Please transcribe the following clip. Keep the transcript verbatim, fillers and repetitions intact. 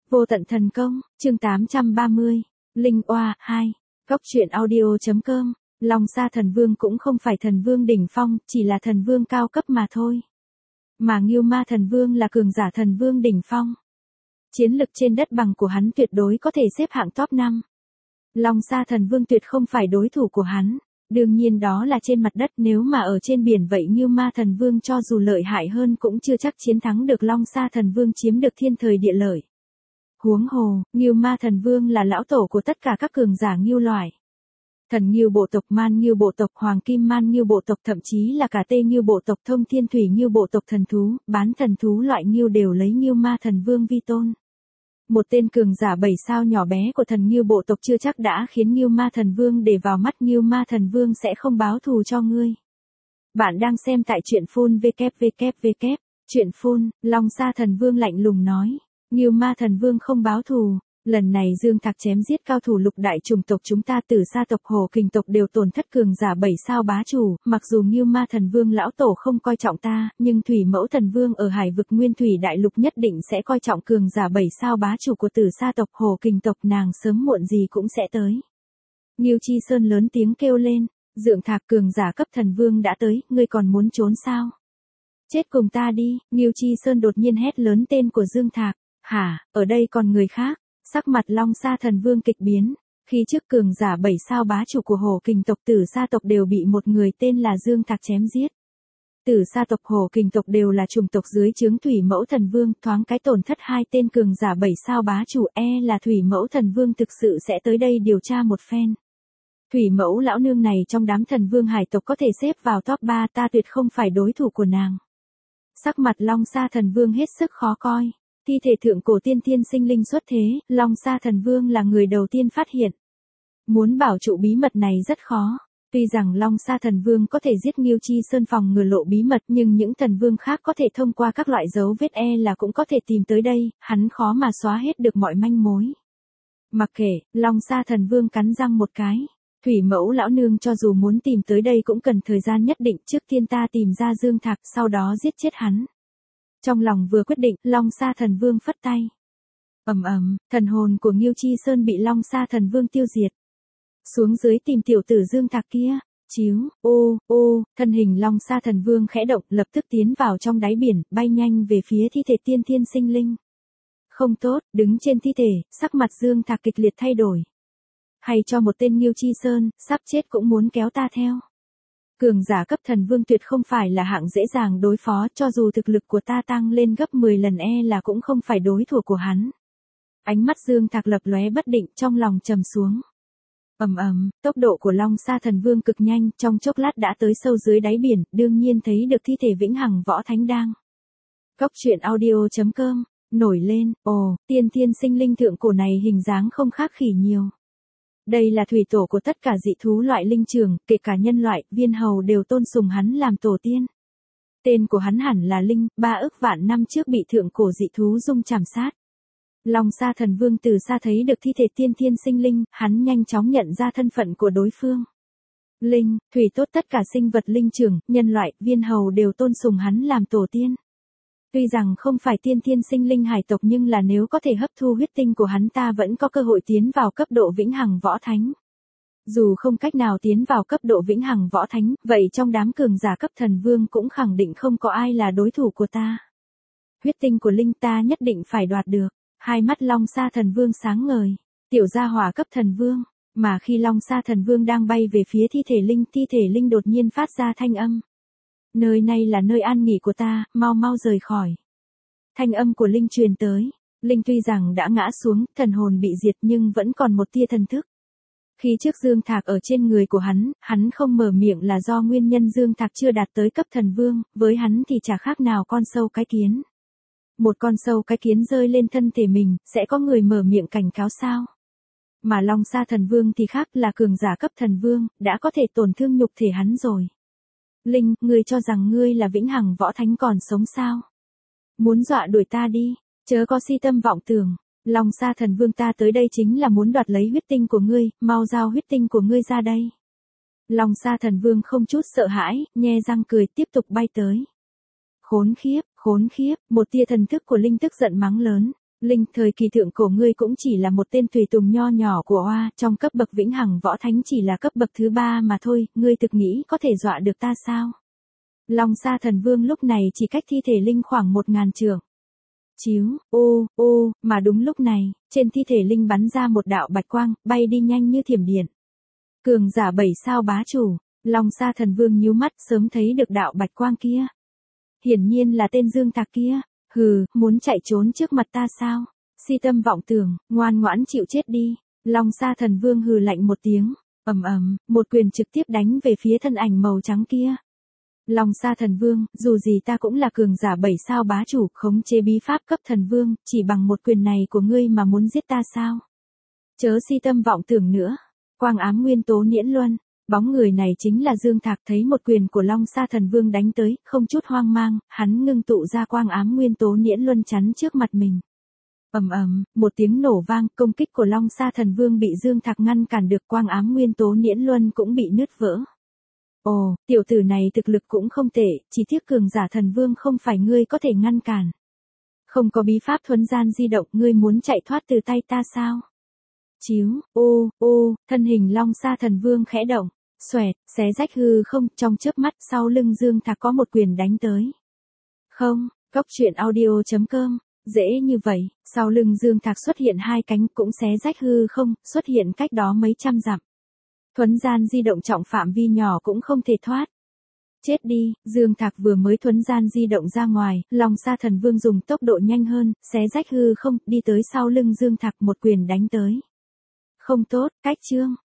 Vô tận thần công, chương tám trăm ba mươi, Linh Oa, hai, Góc truyện audio.com, Long Sa thần vương cũng không phải thần vương đỉnh phong, chỉ là thần vương cao cấp mà thôi. Mà Ngưu Ma thần vương là cường giả thần vương đỉnh phong. Chiến lực trên đất bằng của hắn tuyệt đối có thể xếp hạng top năm. Long Sa thần vương tuyệt không phải đối thủ của hắn. Đương nhiên đó là trên mặt đất, nếu mà ở trên biển vậy Ngưu Ma thần vương cho dù lợi hại hơn cũng chưa chắc chiến thắng được Long Sa thần vương chiếm được thiên thời địa lợi. Huống hồ, Ngưu Ma thần vương là lão tổ của tất cả các cường giả Ngưu loại. Thần Ngưu bộ tộc, Man Ngưu bộ tộc, Hoàng Kim Man Ngưu bộ tộc, thậm chí là cả Tê Ngưu bộ tộc, Thông Thiên Thủy Ngưu bộ tộc thần thú, bán thần thú loại Ngưu đều lấy Ngưu Ma thần vương vi tôn. Một tên cường giả bảy sao nhỏ bé của thần Ngưu bộ tộc chưa chắc đã khiến Ngưu Ma thần vương để vào mắt. Ngưu Ma thần vương sẽ không báo thù cho ngươi. Bạn đang xem tại truyện phun vê kép vê kép vê kép, truyện phun, Long Sa thần vương lạnh lùng nói. Ngưu Ma thần vương không báo thù. Lần này Dương Thạc chém giết cao thủ lục đại chủng tộc chúng ta, Tử Sa tộc, Hổ Kình tộc đều tổn thất cường giả bảy sao bá chủ, mặc dù Ngưu Ma thần vương lão tổ không coi trọng ta, nhưng Thủy Mẫu thần vương ở Hải vực Nguyên Thủy đại lục nhất định sẽ coi trọng cường giả bảy sao bá chủ của Tử Sa tộc, Hổ Kình tộc, nàng sớm muộn gì cũng sẽ tới. Ngưu Chi Sơn lớn tiếng kêu lên, Dương Thạc, cường giả cấp thần vương đã tới, ngươi còn muốn trốn sao? Chết cùng ta đi. Ngưu Chi Sơn đột nhiên hét lớn tên của Dương Thạc. Hả, ở đây còn người khác? Sắc mặt Long Sa thần vương kịch biến, khi trước cường giả bảy sao bá chủ của Hổ Kình tộc, Tử Sa tộc đều bị một người tên là Dương Thạc chém giết. Tử Sa tộc, Hổ Kình tộc đều là chủng tộc dưới trướng Thủy Mẫu thần vương, thoáng cái tổn thất hai tên cường giả bảy sao bá chủ, e là Thủy Mẫu thần vương thực sự sẽ tới đây điều tra một phen. Thủy Mẫu lão nương này trong đám thần vương hải tộc có thể xếp vào top ba, ta tuyệt không phải đối thủ của nàng. Sắc mặt Long Sa thần vương hết sức khó coi. Thi thể thượng cổ tiên thiên sinh linh xuất thế, Long Sa thần vương là người đầu tiên phát hiện. Muốn bảo trụ bí mật này rất khó. Tuy rằng Long Sa thần vương có thể giết Ngưu Chi Sơn phòng ngừa lộ bí mật, nhưng những thần vương khác có thể thông qua các loại dấu vết e là cũng có thể tìm tới đây, hắn khó mà xóa hết được mọi manh mối. Mặc kệ, Long Sa thần vương cắn răng một cái. Thủy Mẫu lão nương cho dù muốn tìm tới đây cũng cần thời gian nhất định, trước tiên ta tìm ra Dương Thạc, sau đó giết chết hắn. Trong lòng vừa quyết định, Long Sa thần vương phất tay. Ầm ầm, thần hồn của Ngưu Chi Sơn bị Long Sa thần vương tiêu diệt. Xuống dưới tìm tiểu tử Dương Thạc kia. Chiếu, ô, ô, thân hình Long Sa thần vương khẽ động, lập tức tiến vào trong đáy biển, bay nhanh về phía thi thể tiên thiên sinh linh. Không tốt, đứng trên thi thể, sắc mặt Dương Thạc kịch liệt thay đổi. Hay cho một tên Ngưu Chi Sơn, sắp chết cũng muốn kéo ta theo. Cường giả cấp thần vương tuyệt không phải là hạng dễ dàng đối phó, cho dù thực lực của ta tăng lên gấp mười lần e là cũng không phải đối thủ của hắn. Ánh mắt Dương Thạc lập lóe bất định, trong lòng trầm xuống. Ầm ầm, tốc độ của Long Sa thần vương cực nhanh, trong chốc lát đã tới sâu dưới đáy biển, đương nhiên thấy được thi thể vĩnh hằng võ thánh đang. Góc truyện audio.com, nổi lên, ồ, tiên thiên sinh linh thượng cổ này hình dáng không khác khỉ nhiều. Đây là thủy tổ của tất cả dị thú loại linh trường, kể cả nhân loại, viên hầu đều tôn sùng hắn làm tổ tiên. Tên của hắn hẳn là Linh, ba ức vạn năm trước bị thượng cổ dị thú dung chảm sát. Long Sa thần vương từ xa thấy được thi thể tiên thiên sinh linh, hắn nhanh chóng nhận ra thân phận của đối phương. Linh, thủy tốt tất cả sinh vật linh trường, nhân loại, viên hầu đều tôn sùng hắn làm tổ tiên. Tuy rằng không phải tiên thiên sinh linh hải tộc nhưng là nếu có thể hấp thu huyết tinh của hắn ta vẫn có cơ hội tiến vào cấp độ vĩnh hằng võ thánh. Dù không cách nào tiến vào cấp độ vĩnh hằng võ thánh, vậy trong đám cường giả cấp thần vương cũng khẳng định không có ai là đối thủ của ta. Huyết tinh của Linh ta nhất định phải đoạt được. Hai mắt Long Sa thần vương sáng ngời. Tiểu gia hỏa cấp thần vương. Mà khi Long Sa thần vương đang bay về phía thi thể Linh, thi thể Linh đột nhiên phát ra thanh âm. Nơi này là nơi an nghỉ của ta, mau mau rời khỏi. Thanh âm của Linh truyền tới. Linh tuy rằng đã ngã xuống, thần hồn bị diệt nhưng vẫn còn một tia thần thức. Khi trước Dương Thạc ở trên người của hắn, hắn không mở miệng là do nguyên nhân Dương Thạc chưa đạt tới cấp thần vương, với hắn thì chả khác nào con sâu cái kiến. Một con sâu cái kiến rơi lên thân thể mình, sẽ có người mở miệng cảnh cáo sao? Mà Long Sa thần vương thì khác, là cường giả cấp thần vương, đã có thể tổn thương nhục thể hắn rồi. Linh, ngươi cho rằng ngươi là vĩnh hằng võ thánh còn sống sao? Muốn dọa đuổi ta đi, chớ có si tâm vọng tưởng. Long Sa thần vương ta tới đây chính là muốn đoạt lấy huyết tinh của ngươi, mau giao huyết tinh của ngươi ra đây. Long Sa thần vương không chút sợ hãi, nhe răng cười tiếp tục bay tới. Khốn khiếp, khốn khiếp, một tia thần thức của Linh tức giận mắng lớn. Linh, thời kỳ thượng cổ ngươi cũng chỉ là một tên tùy tùng nho nhỏ của Oa, trong cấp bậc vĩnh hằng võ thánh chỉ là cấp bậc thứ ba mà thôi, ngươi thực nghĩ có thể dọa được ta sao? Long Sa Thần Vương lúc này chỉ cách thi thể Linh khoảng một ngàn trượng. Chíu, ô, ô, mà đúng lúc này, trên thi thể Linh bắn ra một đạo bạch quang, bay đi nhanh như thiểm điện. Cường giả bảy sao bá chủ, Long Sa Thần Vương nhíu mắt sớm thấy được đạo bạch quang kia. Hiển nhiên là tên Dương Thạc kia, hừ, muốn chạy trốn trước mặt ta sao? Si tâm vọng tưởng, ngoan ngoãn chịu chết đi. Long Sa Thần Vương hừ lạnh một tiếng, ầm ầm, một quyền trực tiếp đánh về phía thân ảnh màu trắng kia. Long Sa Thần Vương, dù gì ta cũng là cường giả bảy sao bá chủ, khống chế bí pháp cấp thần vương, chỉ bằng một quyền này của ngươi mà muốn giết ta sao? Chớ si tâm vọng tưởng nữa. Quang ám nguyên tố nhiễn luân, bóng người này chính là Dương Thạc, thấy một quyền của Long Sa Thần Vương đánh tới, không chút hoang mang, hắn ngưng tụ ra quang ám nguyên tố nhiễn luân chắn trước mặt mình. Ầm ầm, một tiếng nổ vang, công kích của Long Sa Thần Vương bị Dương Thạc ngăn cản được, quang ám nguyên tố nhiễn luân cũng bị nứt vỡ. Ồ, tiểu tử này thực lực cũng không tệ, chỉ tiếc cường giả thần vương không phải ngươi có thể ngăn cản. Không có bí pháp thuấn gian di động, ngươi muốn chạy thoát từ tay ta sao? Chíu, ô, ô, thân hình Long Sa Thần Vương khẽ động, xoẹt, xé rách hư không, trong chớp mắt sau lưng Dương Thạc có một quyền đánh tới. Không, Cốc Truyện Audio chấm com, dễ như vậy, sau lưng Dương Thạc xuất hiện hai cánh cũng xé rách hư không, xuất hiện cách đó mấy trăm dặm. Thuấn gian di động trọng phạm vi nhỏ cũng không thể thoát. Chết đi, Dương Thạc vừa mới thuấn gian di động ra ngoài, Long Sa Thần Vương dùng tốc độ nhanh hơn, xé rách hư không, đi tới sau lưng Dương Thạc một quyền đánh tới. Không tốt, cách chương.